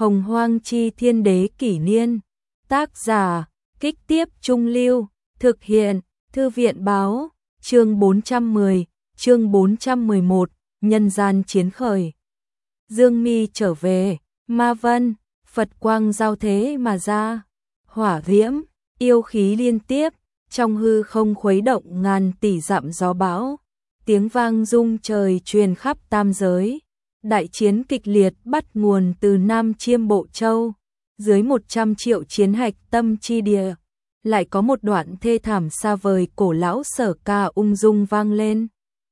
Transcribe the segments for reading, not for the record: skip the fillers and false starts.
Hồng Hoang chi thiên đế kỷ niên. Tác giả, Kích Tiếp Trung Lưu, thực hiện, Thư viện báo, chương 410, chương 411, nhân gian chiến khởi. Dương Mi trở về, Ma Vân, Phật quang giao thế mà ra, hỏa diễm, yêu khí liên tiếp, trong hư không khuấy động ngàn tỷ dặm gió bão, tiếng vang rung trời truyền khắp tam giới. Đại chiến kịch liệt bắt nguồn từ Nam Chiêm Bộ Châu, dưới 100 triệu chiến hạch tâm chi địa, lại có một đoạn thê thảm xa vời cổ lão sở ca ung dung vang lên.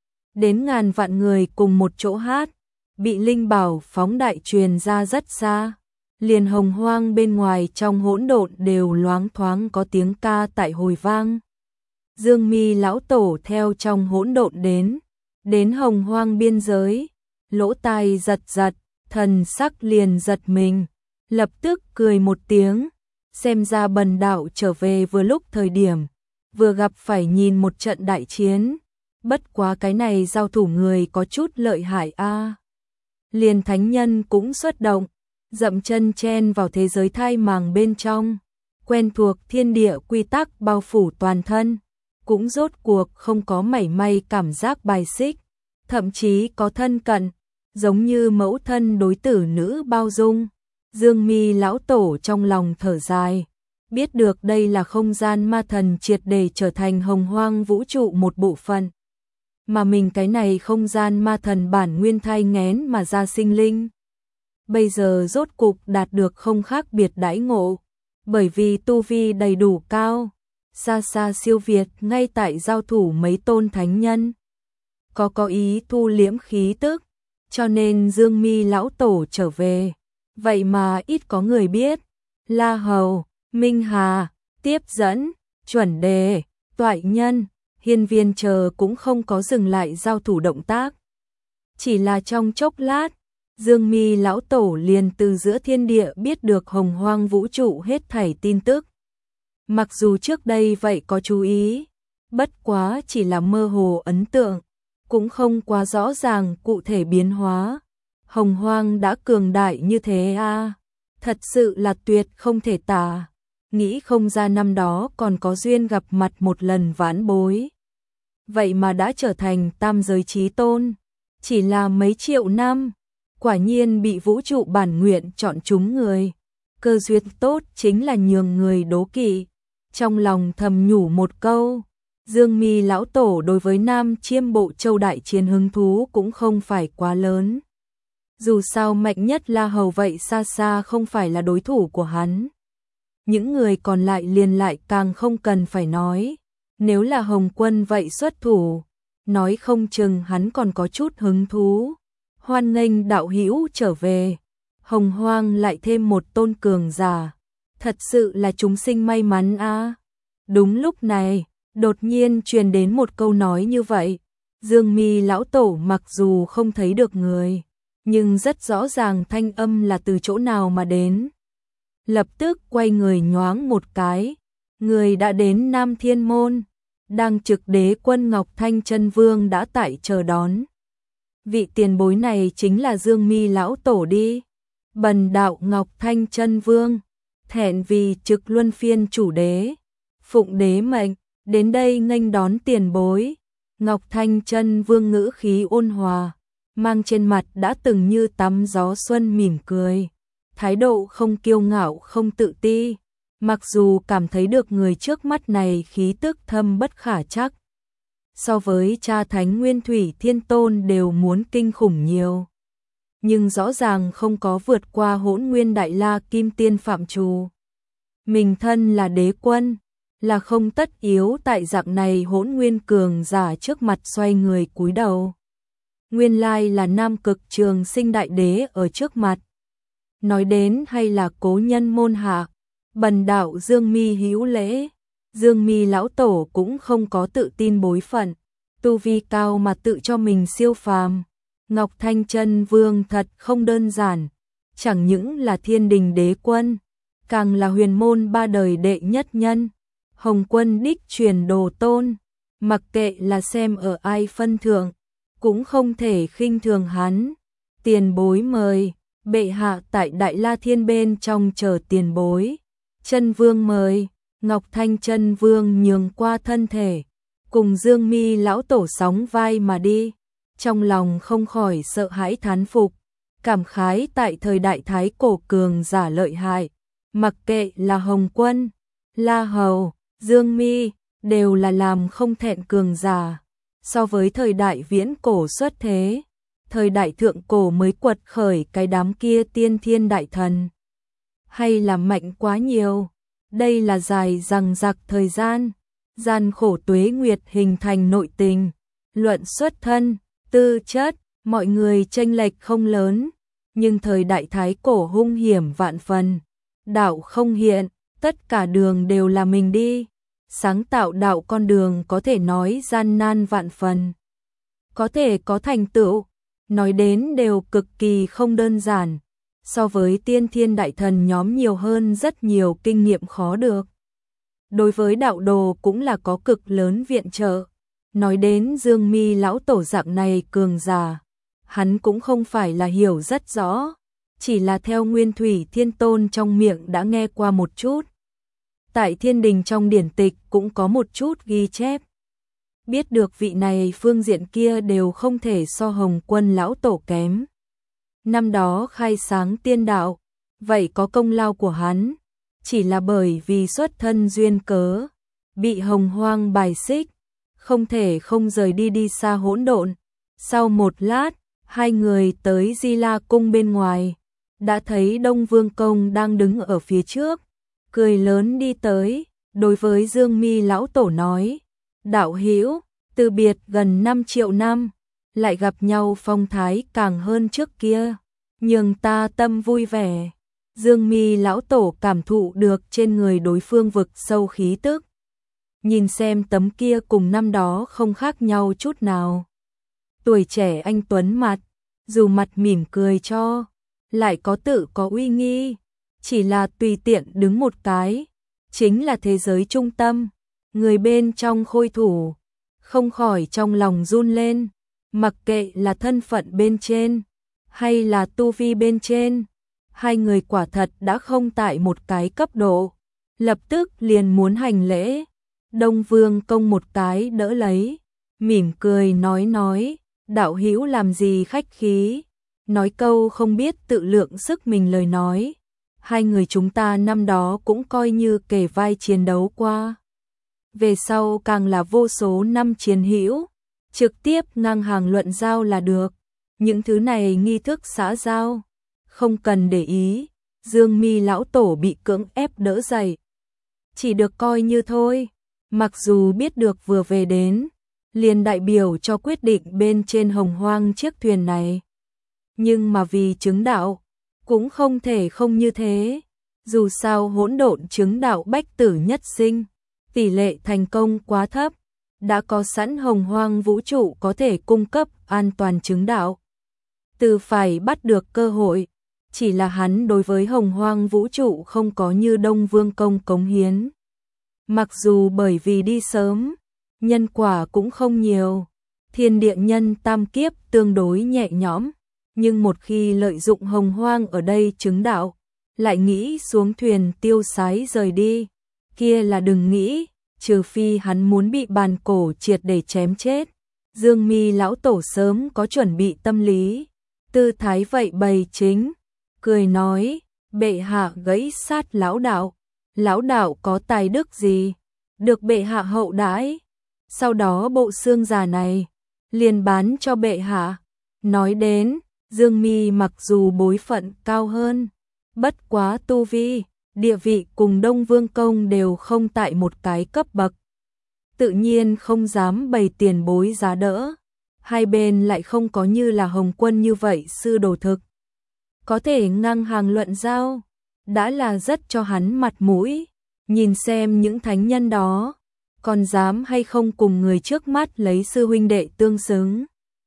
Đến ngàn vạn người cùng một chỗ hát, bị linh bảo phóng đại truyền ra rất xa, liền hồng hoang bên ngoài trong hỗn độn đều loáng thoáng có tiếng ca tại hồi vang. Dương Mi lão tổ theo trong hỗn độn đến hồng hoang biên giới, lỗ tai giật giật, thần sắc liền giật mình, lập tức cười một tiếng, xem ra bần đạo trở về vừa lúc thời điểm, vừa gặp phải nhìn một trận đại chiến, bất quá cái này giao thủ người có chút lợi hại a. Liền thánh nhân cũng xuất động, dậm chân chen vào thế giới thai màng bên trong, quen thuộc thiên địa quy tắc bao phủ toàn thân, cũng rốt cuộc không có mảy may cảm giác bài xích, thậm chí có thân cận, giống như mẫu thân đối tử nữ bao dung. Dương Mi lão tổ trong lòng thở dài, biết được đây là không gian ma thần triệt để trở thành hồng hoang vũ trụ một bộ phận, mà mình cái này không gian ma thần bản nguyên thai nghén mà ra sinh linh. Bây giờ rốt cục đạt được không khác biệt đãi ngộ, bởi vì tu vi đầy đủ cao, xa xa siêu việt ngay tại giao thủ mấy tôn thánh nhân. Có ý thu liễm khí tức, cho nên Dương Mi lão tổ trở về, vậy mà ít có người biết. La Hầu, Minh Hà, Tiếp Dẫn, Chuẩn Đề, Toại Nhân, Hiên Viên chờ cũng không có dừng lại giao thủ động tác. Chỉ là trong chốc lát, Dương Mi lão tổ liền từ giữa thiên địa biết được hồng hoang vũ trụ hết thảy tin tức. Mặc dù trước đây vậy có chú ý, bất quá chỉ là mơ hồ ấn tượng, cũng không quá rõ ràng cụ thể biến hóa. Hồng hoang đã cường đại như thế a, thật sự là tuyệt không thể tả. Nghĩ không ra năm đó còn có duyên gặp mặt một lần vãn bối, vậy mà đã trở thành tam giới chí tôn, chỉ là mấy triệu năm, quả nhiên bị vũ trụ bản nguyện chọn chúng người. Cơ duyên tốt chính là nhường người đố kỵ. Trong lòng thầm nhủ một câu, Dương Mi lão tổ đối với Nam Chiêm Bộ Châu đại chiến hứng thú cũng không phải quá lớn. Dù sao mạnh nhất La Hầu vậy xa xa không phải là đối thủ của hắn. Những người còn lại liền lại càng không cần phải nói. Nếu là Hồng Quân vậy xuất thủ, nói không chừng hắn còn có chút hứng thú. Hoan nghênh đạo hữu trở về. Hồng hoang lại thêm một tôn cường giả. Thật sự là chúng sinh may mắn a. Đúng lúc này, đột nhiên truyền đến một câu nói như vậy. Dương Mi lão tổ mặc dù không thấy được người, nhưng rất rõ ràng thanh âm là từ chỗ nào mà đến. Lập tức quay người nhoáng một cái, người đã đến Nam Thiên Môn, đang trực đế quân Ngọc Thanh Chân Vương đã tại chờ đón. Vị tiền bối này chính là Dương Mi lão tổ đi. Bần đạo Ngọc Thanh Chân Vương, thẹn vì trực luân phiên chủ đế, phụng đế mệnh, đến đây nghênh đón tiền bối. Ngọc Thanh Chân Vương ngữ khí ôn hòa, mang trên mặt đã từng như tắm gió xuân mỉm cười, thái độ không kiêu ngạo không tự ti, mặc dù cảm thấy được người trước mắt này khí tức thâm bất khả trắc, so với cha thánh Nguyên Thủy Thiên Tôn đều muốn kinh khủng nhiều, nhưng rõ ràng không có vượt qua Hỗn Nguyên Đại La Kim Tiên phạm trù. Mình thân là đế quân, là không tất yếu tại dạng này hỗn nguyên cường giả trước mặt xoay người cúi đầu. Nguyên lai là Nam Cực Trường Sinh đại đế ở trước mặt. Nói đến hay là cố nhân môn hạ, bần đạo Dương Mi hữu lễ. Dương Mi lão tổ cũng không có tự tin bối phận, tu vi cao mà tự cho mình siêu phàm. Ngọc Thanh Chân Vương thật không đơn giản, chẳng những là thiên đình đế quân, càng là huyền môn ba đời đệ nhất nhân, Hồng Quân đích truyền đồ tôn, mặc kệ là xem ở ai phân thượng, cũng không thể khinh thường hắn. Tiền bối mời, bệ hạ tại Đại La Thiên bên trong chờ tiền bối. Chân Vương mời. Ngọc Thanh Chân Vương nhường qua thân thể, cùng Dương Mi lão tổ sóng vai mà đi, trong lòng không khỏi sợ hãi thán phục, cảm khái tại thời đại thái cổ cường giả lợi hại, mặc kệ là Hồng Quân, La Hầu, Dương Mi, đều là làm không thẹn cường giả. So với thời đại viễn cổ xuất thế, thời đại thượng cổ mới quật khởi cái đám kia tiên thiên đại thần, hay là mạnh quá nhiều. Đây là dài dằng dặc thời gian, gian khổ tuế nguyệt hình thành nội tình, luận xuất thân, tư chất, mọi người chênh lệch không lớn, nhưng thời đại thái cổ hung hiểm vạn phần, đạo không hiện, tất cả đường đều là mình đi, sáng tạo đạo con đường có thể nói gian nan vạn phần, có thể có thành tựu, nói đến đều cực kỳ không đơn giản. So với tiên thiên đại thần nhóm nhiều hơn rất nhiều kinh nghiệm khó được. Đối với đạo đồ cũng là có cực lớn viện trợ. Nói đến Dương Mi lão tổ dạng này cường giả, hắn cũng không phải là hiểu rất rõ, chỉ là theo Nguyên Thủy Thiên Tôn trong miệng đã nghe qua một chút. Tại Thiên Đình trong điển tịch cũng có một chút ghi chép. Biết được vị này phương diện kia đều không thể so Hồng Quân lão tổ kém. Năm đó khai sáng tiên đạo, vậy có công lao của hắn, chỉ là bởi vì xuất thân duyên cớ, bị Hồng Hoang bài xích, không thể không rời đi xa hỗn độn. Sau một lát, hai người tới Di La Cung bên ngoài, đã thấy Đông Vương Công đang đứng ở phía trước, cười lớn đi tới, đối với Dương Mi lão tổ nói: "Đạo hữu, từ biệt gần 5 triệu năm, lại gặp nhau phong thái càng hơn trước kia, nhường ta tâm vui vẻ." Dương Mi lão tổ cảm thụ được trên người đối phương vực sâu khí tức. Nhìn xem tấm kia cùng năm đó không khác nhau chút nào. Tuổi trẻ anh tuấn mặt, dù mặt mỉm cười cho, lại có tự có uy nghi, chỉ là tùy tiện đứng một cái, chính là thế giới trung tâm, người bên trong khôi thủ, không khỏi trong lòng run lên, mặc kệ là thân phận bên trên, hay là tu vi bên trên, hai người quả thật đã không tại một cái cấp độ, lập tức liền muốn hành lễ. Đông Vương Công một cái đỡ lấy, mỉm cười nói, đạo hữu làm gì khách khí, nói câu không biết tự lượng sức mình lời nói, hai người chúng ta năm đó cũng coi như kề vai chiến đấu qua. Về sau càng là vô số năm chiến hữu, trực tiếp ngang hàng luận giao là được, những thứ này nghi thức xã giao, không cần để ý. Dương Mi lão tổ bị cưỡng ép đỡ dậy, chỉ được coi như thôi. Mặc dù biết được vừa về đến, liền đại biểu cho quyết định bên trên Hồng Hoang chiếc thuyền này. Nhưng mà vì chứng đạo, cũng không thể không như thế. Dù sao hỗn độn chứng đạo bách tử nhất sinh, tỷ lệ thành công quá thấp. Đã có sẵn Hồng Hoang vũ trụ có thể cung cấp an toàn chứng đạo. Từ phải bắt được cơ hội, chỉ là hắn đối với Hồng Hoang vũ trụ không có như Đông Vương Công cống hiến. Mặc dù bởi vì đi sớm, nhân quả cũng không nhiều, thiên địa nhân tam kiếp tương đối nhẹ nhõm, nhưng một khi lợi dụng Hồng Hoang ở đây chứng đạo, lại nghĩ xuống thuyền tiêu sái rời đi, kia là đừng nghĩ, trừ phi hắn muốn bị bàn cổ triệt để chém chết. Dương Mi lão tổ sớm có chuẩn bị tâm lý, tư thái vậy bày chính, cười nói: "Bệ hạ gãy sát lão đạo có tài đức gì, được bệ hạ hậu đãi, sau đó bộ xương già này liền bán cho bệ hạ." Nói đến, Dương Mi mặc dù bối phận cao hơn, bất quá tu vi, địa vị cùng Đông Vương Công đều không tại một cái cấp bậc, tự nhiên không dám bày tiền bối giá đỡ. Hai bên lại không có như là Hồng Quân như vậy sư đồ thực, có thể ngang hàng luận giao, đã là rất cho hắn mặt mũi. Nhìn xem những thánh nhân đó, còn dám hay không cùng người trước mắt lấy sư huynh đệ tương xứng.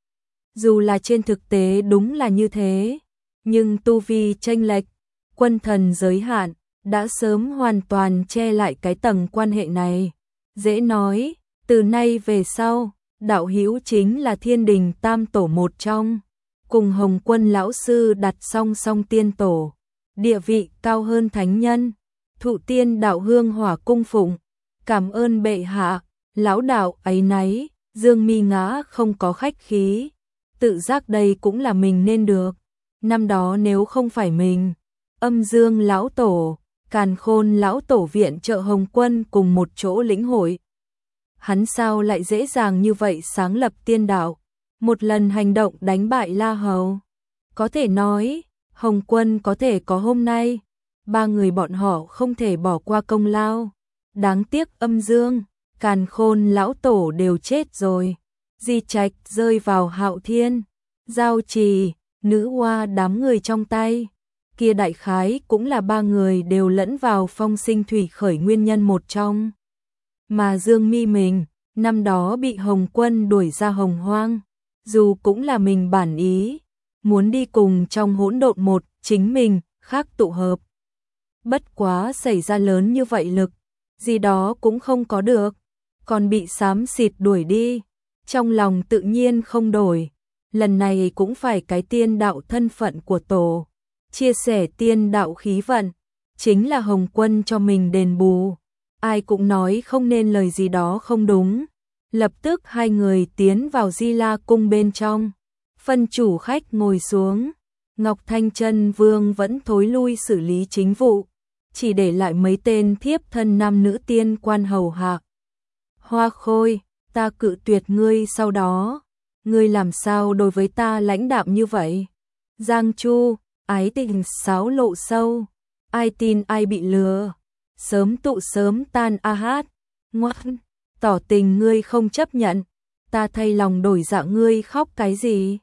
Dù là trên thực tế đúng là như thế, nhưng tu vi chênh lệch, quân thần giới hạn, đã sớm hoàn toàn che lại cái tầng quan hệ này. Dễ nói, từ nay về sau, đạo hữu chính là Thiên Đình tam tổ một trong, cùng Hồng Quân lão sư đặt song song tiên tổ, địa vị cao hơn thánh nhân, thụ tiên đạo hương hỏa cung phụng, cảm ơn bệ hạ, lão đạo áy náy, Dương Mi Ngã không có khách khí, tự giác đây cũng là mình nên được, năm đó nếu không phải mình, Âm Dương lão tổ, Càn Khôn lão tổ viện trợ Hồng Quân cùng một chỗ lĩnh hội, hắn sao lại dễ dàng như vậy sáng lập tiên đạo, một lần hành động đánh bại La Hầu. Có thể nói, Hồng Quân có thể có hôm nay, ba người bọn họ không thể bỏ qua công lao. Đáng tiếc Âm Dương, Càn Khôn lão tổ đều chết rồi. Di trạch rơi vào Hạo Thiên, Giao Trì, Nữ Hoa đám người trong tay. Kia đại khái cũng là ba người đều lẫn vào phong sinh thủy khởi nguyên nhân một trong. Mà Dương Mi mình, năm đó bị Hồng Quân đuổi ra Hồng Hoang, dù cũng là mình bản ý, muốn đi cùng trong hỗn độn một, chính mình, khác tụ hợp. Bất quá xảy ra lớn như vậy lực, gì đó cũng không có được, còn bị xám xịt đuổi đi, trong lòng tự nhiên không đổi, lần này cũng phải cái tiên đạo thân phận của tổ, chia sẻ tiên đạo khí vận, chính là Hồng Quân cho mình đền bù, ai cũng nói không nên lời gì đó không đúng. Lập tức hai người tiến vào Di La cung bên trong, phân chủ khách ngồi xuống, Ngọc Thanh Chân Vương vẫn thối lui xử lý chính vụ, chỉ để lại mấy tên thiếp thân nam nữ tiên quan hầu hạ. Hoa Khôi, ta cự tuyệt ngươi sau đó, ngươi làm sao đối với ta lãnh đạm như vậy? Giang Chu, ái tình xáo lộ sâu, ai tin ai bị lừa, sớm tụ sớm tan a hát, ngoan. Tỏ tình ngươi không chấp nhận, ta thay lòng đổi dạ ngươi khóc cái gì?